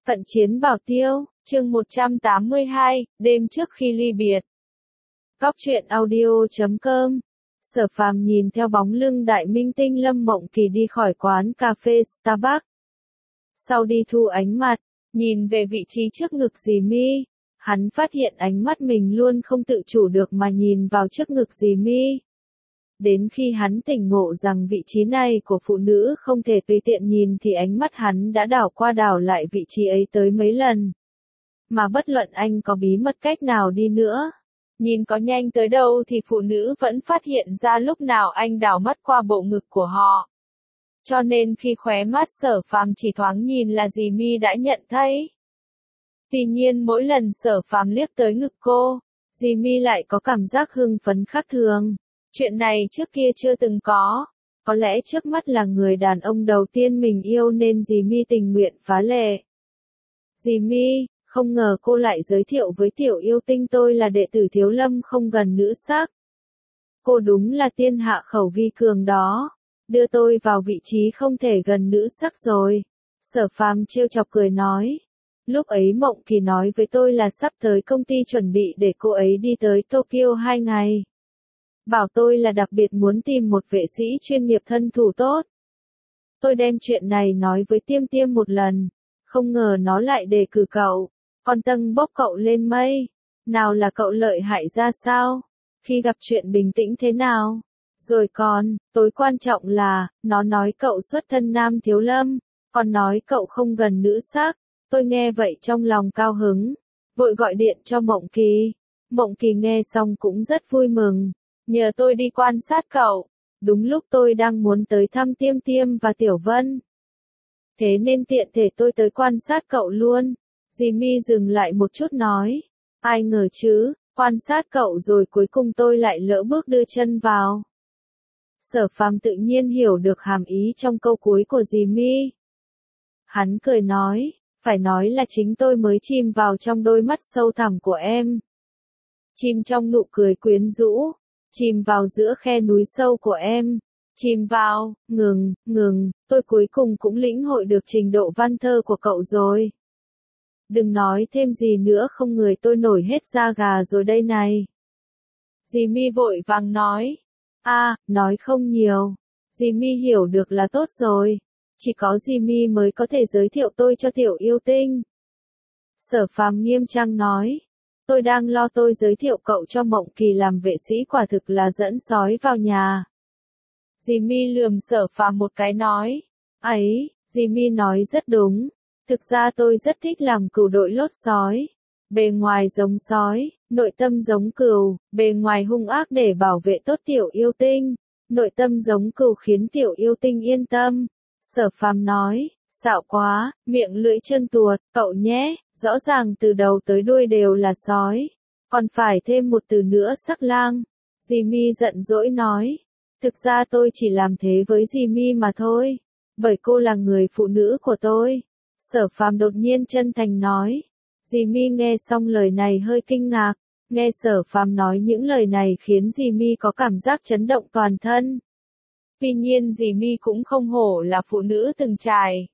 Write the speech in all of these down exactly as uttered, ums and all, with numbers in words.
Cận chiến bảo tiêu, chương một trăm tám mươi hai, đêm trước khi ly biệt. Góc truyện audio chấm com. Sở Phàm nhìn theo bóng lưng đại minh tinh Lâm Mộng Kỳ đi khỏi quán cà phê Starbucks. Sau đi thu ánh mặt, nhìn về vị trí trước ngực dì Mi, hắn phát hiện ánh mắt mình luôn không tự chủ được mà nhìn vào trước ngực dì Mi. Đến khi hắn tỉnh ngộ rằng vị trí này của phụ nữ không thể tùy tiện nhìn thì ánh mắt hắn đã đảo qua đảo lại vị trí ấy tới mấy lần. Mà bất luận anh có bí mật cách nào đi nữa, nhìn có nhanh tới đâu thì phụ nữ vẫn phát hiện ra lúc nào anh đảo mắt qua bộ ngực của họ. Cho nên khi khóe mắt Sở Phàm chỉ thoáng nhìn là dì Mi đã nhận thấy. Tuy nhiên mỗi lần Sở Phàm liếc tới ngực cô, dì Mi lại có cảm giác hưng phấn khác thường. Chuyện này trước kia chưa từng có. Có lẽ trước mắt là người đàn ông đầu tiên mình yêu nên dì Mi tình nguyện phá lệ. Dì Mi, không ngờ cô lại giới thiệu với tiểu yêu tinh tôi là đệ tử Thiếu Lâm không gần nữ sắc. Cô đúng là tiên hạ khẩu vi cường đó. Đưa tôi vào vị trí không thể gần nữ sắc rồi. Sở Phàm trêu chọc cười nói. Lúc ấy Mộng Kỳ nói với tôi là sắp tới công ty chuẩn bị để cô ấy đi tới Tokyo hai ngày. Bảo tôi là đặc biệt muốn tìm một vệ sĩ chuyên nghiệp thân thủ tốt. Tôi đem chuyện này nói với Tiêm Tiêm một lần, không ngờ nó lại đề cử cậu, còn tâng bốc cậu lên mây. Nào là cậu lợi hại ra sao? Khi gặp chuyện bình tĩnh thế nào? Rồi còn, tối quan trọng là, nó nói cậu xuất thân Nam Thiếu Lâm, còn nói cậu không gần nữ sắc. Tôi nghe vậy trong lòng cao hứng, vội gọi điện cho Mộng Kỳ. Mộng Kỳ nghe xong cũng rất vui mừng. Nhờ tôi đi quan sát cậu, đúng lúc tôi đang muốn tới thăm Tiêm Tiêm và Tiểu Vân. Thế nên tiện thể tôi tới quan sát cậu luôn. Dì Mi dừng lại một chút nói, ai ngờ chứ, quan sát cậu rồi cuối cùng tôi lại lỡ bước đưa chân vào. Sở Phàm tự nhiên hiểu được hàm ý trong câu cuối của dì Mi. Hắn cười nói, phải nói là chính tôi mới chìm vào trong đôi mắt sâu thẳm của em. Chìm trong nụ cười quyến rũ. Chìm vào giữa khe núi sâu của em. Chìm vào, ngừng, ngừng, tôi cuối cùng cũng lĩnh hội được trình độ văn thơ của cậu rồi. Đừng nói thêm gì nữa không người tôi nổi hết da gà rồi đây này. Dì Mi vội vàng nói. a à, nói không nhiều. Dì Mi hiểu được là tốt rồi. Chỉ có dì Mi mới có thể giới thiệu tôi cho tiểu yêu tinh. Sở Phàm nghiêm trang nói. Tôi đang lo tôi giới thiệu cậu cho Mộng Kỳ làm vệ sĩ quả thực là dẫn sói vào nhà. Dì Mi lườm Sở Phàm một cái nói. Ấy, dì Mi nói rất đúng. Thực ra tôi rất thích làm cừu đội lốt sói. Bề ngoài giống sói, nội tâm giống cừu, bề ngoài hung ác để bảo vệ tốt tiểu yêu tinh. Nội tâm giống cừu khiến tiểu yêu tinh yên tâm. Sở Phàm nói. Xạo quá, miệng lưỡi chân tuột, cậu nhé, rõ ràng từ đầu tới đuôi đều là sói. Còn phải thêm một từ nữa sắc lang. Dì Mi giận dỗi nói. Thực ra tôi chỉ làm thế với dì Mi mà thôi. Bởi cô là người phụ nữ của tôi. Sở Phàm đột nhiên chân thành nói. Dì Mi nghe xong lời này hơi kinh ngạc. Nghe Sở Phàm nói những lời này khiến dì Mi có cảm giác chấn động toàn thân. Tuy nhiên dì Mi cũng không hổ là phụ nữ từng trải.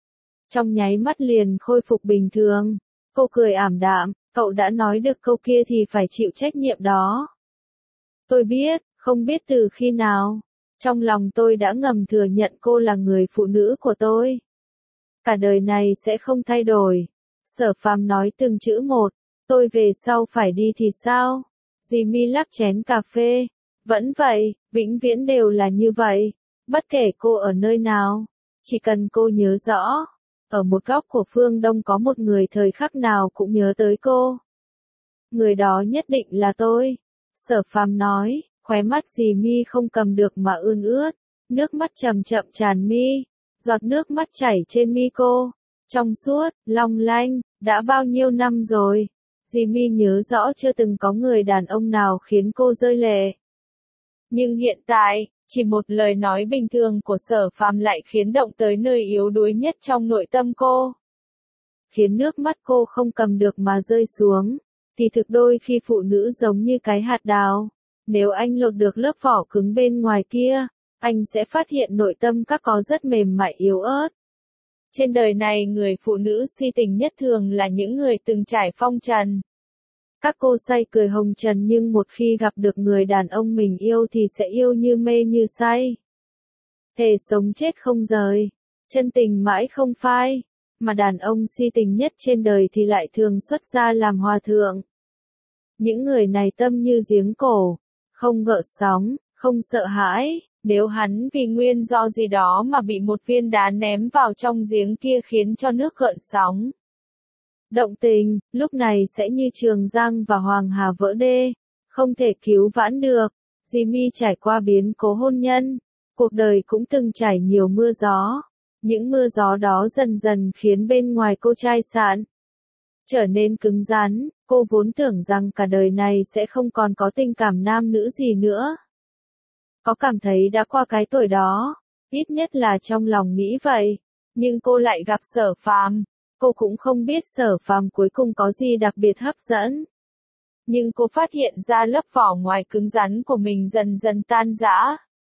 Trong nháy mắt liền khôi phục bình thường. Cô cười ảm đạm, cậu đã nói được câu kia thì phải chịu trách nhiệm đó. Tôi biết, không biết từ khi nào. Trong lòng tôi đã ngầm thừa nhận cô là người phụ nữ của tôi. Cả đời này sẽ không thay đổi. Sở Phàm nói từng chữ một. Tôi về sau phải đi thì sao? Dì Mi lắc chén cà phê. Vẫn vậy, vĩnh viễn đều là như vậy. Bất kể cô ở nơi nào. Chỉ cần cô nhớ rõ. Ở một góc của phương Đông có một người thời khắc nào cũng nhớ tới cô. Người đó nhất định là tôi. Sở Phàm nói, khóe mắt dì Mi không cầm được mà ươn ướt. Nước mắt chậm chậm tràn mi. Giọt nước mắt chảy trên mi cô. Trong suốt, long lanh, đã bao nhiêu năm rồi. Dì Mi nhớ rõ chưa từng có người đàn ông nào khiến cô rơi lệ. Nhưng hiện tại, chỉ một lời nói bình thường của Sở Phàm lại khiến động tới nơi yếu đuối nhất trong nội tâm cô. Khiến nước mắt cô không cầm được mà rơi xuống. Thì thực đôi khi phụ nữ giống như cái hạt đào. Nếu anh lột được lớp vỏ cứng bên ngoài kia, anh sẽ phát hiện nội tâm các có rất mềm mại yếu ớt. Trên đời này người phụ nữ si tình nhất thường là những người từng trải phong trần. Các cô say cười hồng trần nhưng một khi gặp được người đàn ông mình yêu thì sẽ yêu như mê như say. Thề sống chết không rời, chân tình mãi không phai, mà đàn ông si tình nhất trên đời thì lại thường xuất gia làm hòa thượng. Những người này tâm như giếng cổ, không gợn sóng, không sợ hãi, nếu hắn vì nguyên do gì đó mà bị một viên đá ném vào trong giếng kia khiến cho nước gợn sóng. Động tình, lúc này sẽ như Trường Giang và Hoàng Hà vỡ đê, không thể cứu vãn được. Jimmy trải qua biến cố hôn nhân, cuộc đời cũng từng trải nhiều mưa gió. Những mưa gió đó dần dần khiến bên ngoài cô chai sạn, trở nên cứng rắn, cô vốn tưởng rằng cả đời này sẽ không còn có tình cảm nam nữ gì nữa. Có cảm thấy đã qua cái tuổi đó, ít nhất là trong lòng nghĩ vậy, nhưng cô lại gặp Sở Phàm, cô cũng không biết Sở Phàm cuối cùng có gì đặc biệt hấp dẫn. Nhưng cô phát hiện ra lớp vỏ ngoài cứng rắn của mình dần dần tan rã.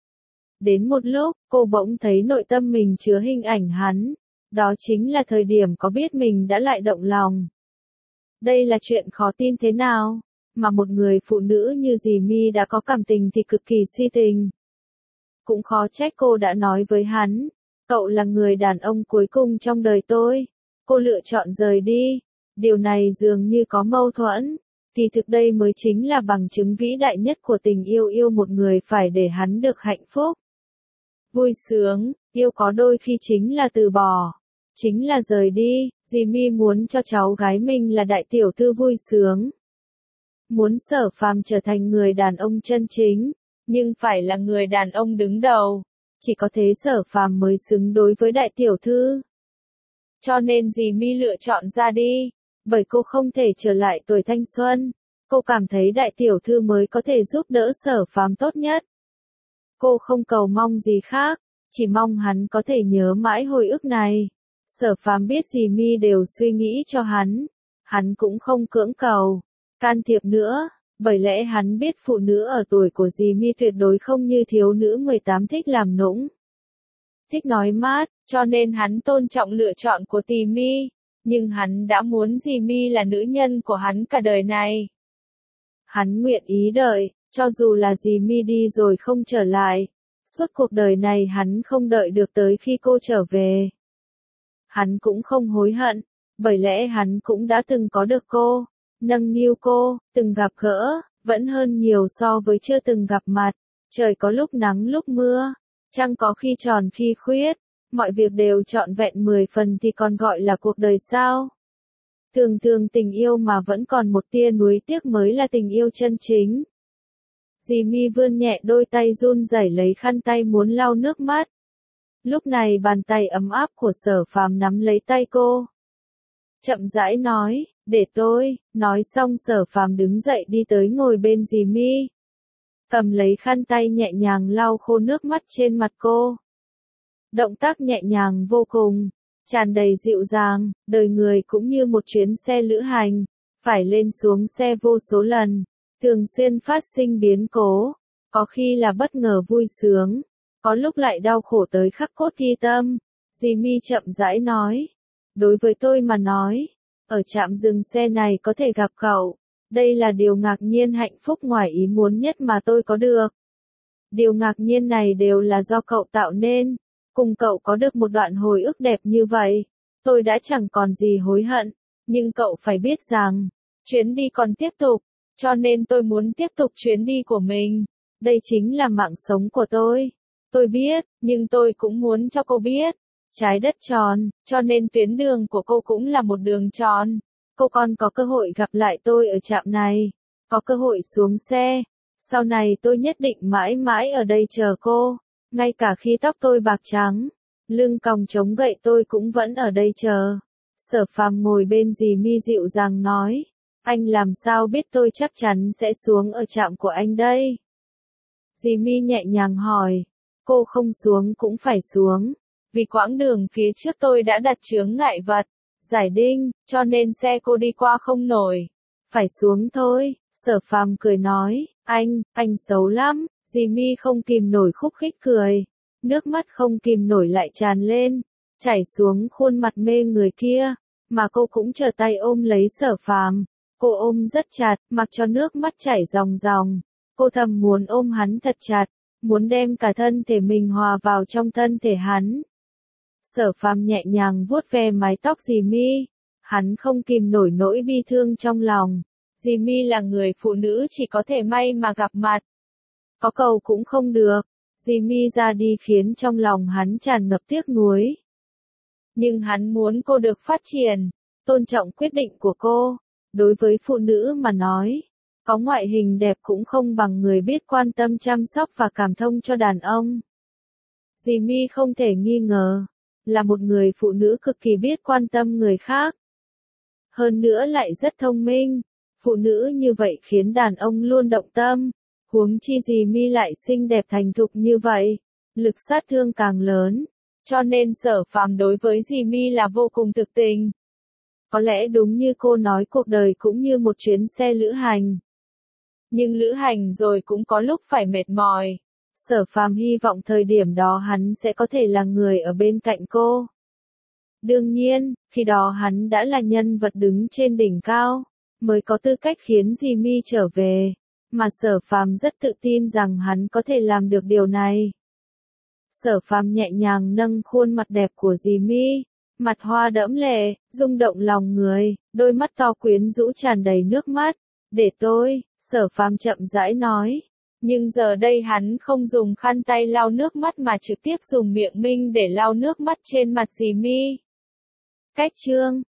Đến một lúc, cô bỗng thấy nội tâm mình chứa hình ảnh hắn, đó chính là thời điểm có biết mình đã lại động lòng. Đây là chuyện khó tin thế nào, mà một người phụ nữ như Jimmy đã có cảm tình thì cực kỳ si tình. Cũng khó trách cô đã nói với hắn, cậu là người đàn ông cuối cùng trong đời tôi. Cô lựa chọn rời đi, điều này dường như có mâu thuẫn, thì thực đây mới chính là bằng chứng vĩ đại nhất của tình yêu yêu một người phải để hắn được hạnh phúc. Vui sướng, yêu có đôi khi chính là từ bỏ, chính là rời đi. Jimmy muốn cho cháu gái mình là đại tiểu thư vui sướng. Muốn Sở Phàm trở thành người đàn ông chân chính, nhưng phải là người đàn ông đứng đầu. Chỉ có thế Sở Phàm mới xứng đối với đại tiểu thư. Cho nên Jimmy lựa chọn ra đi, bởi cô không thể trở lại tuổi thanh xuân. Cô cảm thấy đại tiểu thư mới có thể giúp đỡ Sở Phàm tốt nhất. Cô không cầu mong gì khác, chỉ mong hắn có thể nhớ mãi hồi ức này. Sở Phàm biết Jimmy đều suy nghĩ cho hắn, hắn cũng không cưỡng cầu, can thiệp nữa, bởi lẽ hắn biết phụ nữ ở tuổi của Jimmy tuyệt đối không như thiếu nữ mười tám thích làm nũng, thích nói mát, cho nên hắn tôn trọng lựa chọn của Jimmy, nhưng hắn đã muốn Jimmy là nữ nhân của hắn cả đời này. Hắn nguyện ý đợi, cho dù là Jimmy đi rồi không trở lại, suốt cuộc đời này hắn không đợi được tới khi cô trở về. Hắn cũng không hối hận, bởi lẽ hắn cũng đã từng có được cô, nâng niu cô, từng gặp gỡ, vẫn hơn nhiều so với chưa từng gặp mặt. Trời có lúc nắng lúc mưa, trăng có khi tròn khi khuyết, mọi việc đều trọn vẹn mười phần thì còn gọi là cuộc đời sao? Thường thường tình yêu mà vẫn còn một tia nuối tiếc mới là tình yêu chân chính. Jimmy vươn nhẹ đôi tay run rẩy lấy khăn tay muốn lau nước mắt. Lúc này bàn tay ấm áp của Sở Phàm nắm lấy tay cô. Chậm rãi nói, để tôi, nói xong Sở Phàm đứng dậy đi tới ngồi bên Jimmy. Cầm lấy khăn tay nhẹ nhàng lau khô nước mắt trên mặt cô. Động tác nhẹ nhàng vô cùng, tràn đầy dịu dàng, đời người cũng như một chuyến xe lữ hành, phải lên xuống xe vô số lần, thường xuyên phát sinh biến cố, có khi là bất ngờ vui sướng, có lúc lại đau khổ tới khắc cốt ghi tâm. Jimmy chậm rãi nói, đối với tôi mà nói, ở trạm dừng xe này có thể gặp cậu, đây là điều ngạc nhiên hạnh phúc ngoài ý muốn nhất mà tôi có được. Điều ngạc nhiên này đều là do cậu tạo nên, cùng cậu có được một đoạn hồi ức đẹp như vậy, tôi đã chẳng còn gì hối hận, nhưng cậu phải biết rằng, chuyến đi còn tiếp tục, cho nên tôi muốn tiếp tục chuyến đi của mình, đây chính là mạng sống của tôi. Tôi biết, nhưng tôi cũng muốn cho cô biết, trái đất tròn, cho nên tuyến đường của cô cũng là một đường tròn. Cô còn có cơ hội gặp lại tôi ở trạm này, có cơ hội xuống xe, sau này tôi nhất định mãi mãi ở đây chờ cô, ngay cả khi tóc tôi bạc trắng, lưng còng chống gậy tôi cũng vẫn ở đây chờ. Sở Phàm ngồi bên Jimmy dịu dàng nói, anh làm sao biết tôi chắc chắn sẽ xuống ở trạm của anh đây? Jimmy nhẹ nhàng hỏi, cô không xuống cũng phải xuống, vì quãng đường phía trước tôi đã đặt chướng ngại vật, giải đinh, cho nên xe cô đi qua không nổi, phải xuống thôi. Sở Phàm cười nói, anh, anh xấu lắm. Jimmy không kìm nổi khúc khích cười, nước mắt không kìm nổi lại tràn lên, chảy xuống khuôn mặt mê người kia, mà cô cũng trở tay ôm lấy Sở Phàm. Cô ôm rất chặt, mặc cho nước mắt chảy ròng ròng. Cô thầm muốn ôm hắn thật chặt, muốn đem cả thân thể mình hòa vào trong thân thể hắn. Sở Phàm nhẹ nhàng vuốt ve mái tóc dì Mi, hắn không kìm nổi nỗi bi thương trong lòng. Dì Mi là người phụ nữ chỉ có thể may mà gặp mặt. Có cầu cũng không được, dì Mi ra đi khiến trong lòng hắn tràn ngập tiếc nuối. Nhưng hắn muốn cô được phát triển, tôn trọng quyết định của cô. Đối với phụ nữ mà nói, có ngoại hình đẹp cũng không bằng người biết quan tâm chăm sóc và cảm thông cho đàn ông. Dì Mi không thể nghi ngờ, là một người phụ nữ cực kỳ biết quan tâm người khác. Hơn nữa lại rất thông minh, phụ nữ như vậy khiến đàn ông luôn động tâm, huống chi dì Mi lại xinh đẹp thành thục như vậy, lực sát thương càng lớn, cho nên Sở Phàm đối với dì Mi là vô cùng thực tình. Có lẽ đúng như cô nói, cuộc đời cũng như một chuyến xe lữ hành. Nhưng lữ hành rồi cũng có lúc phải mệt mỏi. Sở Phàm hy vọng thời điểm đó hắn sẽ có thể là người ở bên cạnh cô. Đương nhiên, khi đó hắn đã là nhân vật đứng trên đỉnh cao, mới có tư cách khiến dì Mi trở về, mà Sở Phàm rất tự tin rằng hắn có thể làm được điều này. Sở Phàm nhẹ nhàng nâng khuôn mặt đẹp của dì Mi, mặt hoa đẫm lệ, rung động lòng người, đôi mắt to quyến rũ tràn đầy nước mắt. Để tôi, Sở Phàm chậm rãi nói. Nhưng giờ đây hắn không dùng khăn tay lau nước mắt mà trực tiếp dùng miệng minh để lau nước mắt trên mặt dì Mi. Cách chương